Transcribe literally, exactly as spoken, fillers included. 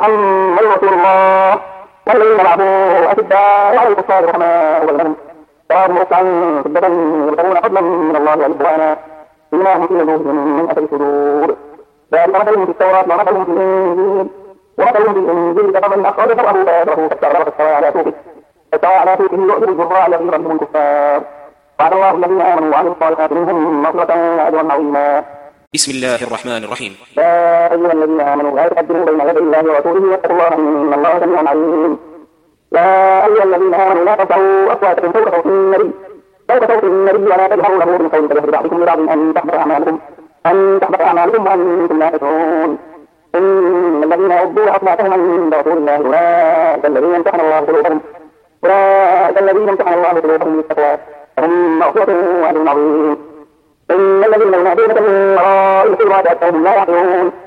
محمد رسول الله والذين معه أشداء على الكفار رحماء بينهم تراهم ركعا سجدا يبتغون فضلا من الله ورضوانا سيماهم في وجوههم من أثر السجود ذلك مثلهم في التوراة ومثلهم في الإنجيل ومثلهم في الإنجيل كمن أخرج شرعه فيدعه فاستغرق فاستوى على سوقه فاستوى على سوقه يؤذي الزراع الذين يغلبهم الكفار وعد الله الذين آمنوا وعملوا الصالحات منهم مغفرة وأجرا عظيما. بسم الله الرحمن الرحيم. يا أيها الذين آمنوا لا تقدموا بين يدي الله ورسوله واتقوا الله إن الله سميع عليم. يا أيها الذين آمنوا لا ترفعوا أصواتكم فوق صوت النبي فوق صوت النبي ولا تجهروا له بالقول كجهر بعضكم لبعض أن تحبط أعمالكم أن تحبط أعمالكم وأنتم لا تشعرون. إن الذين يغضوا أصواتهم عند رسول الله أولئك الذين امتحن الله قلوبهم أولئك الذين امتحن الله قلوبهم للتقوى لهم مغفرة وأجر عظيم. إن الذين ينادونك من وراء الحجرات أكثرهم لا يعقلون.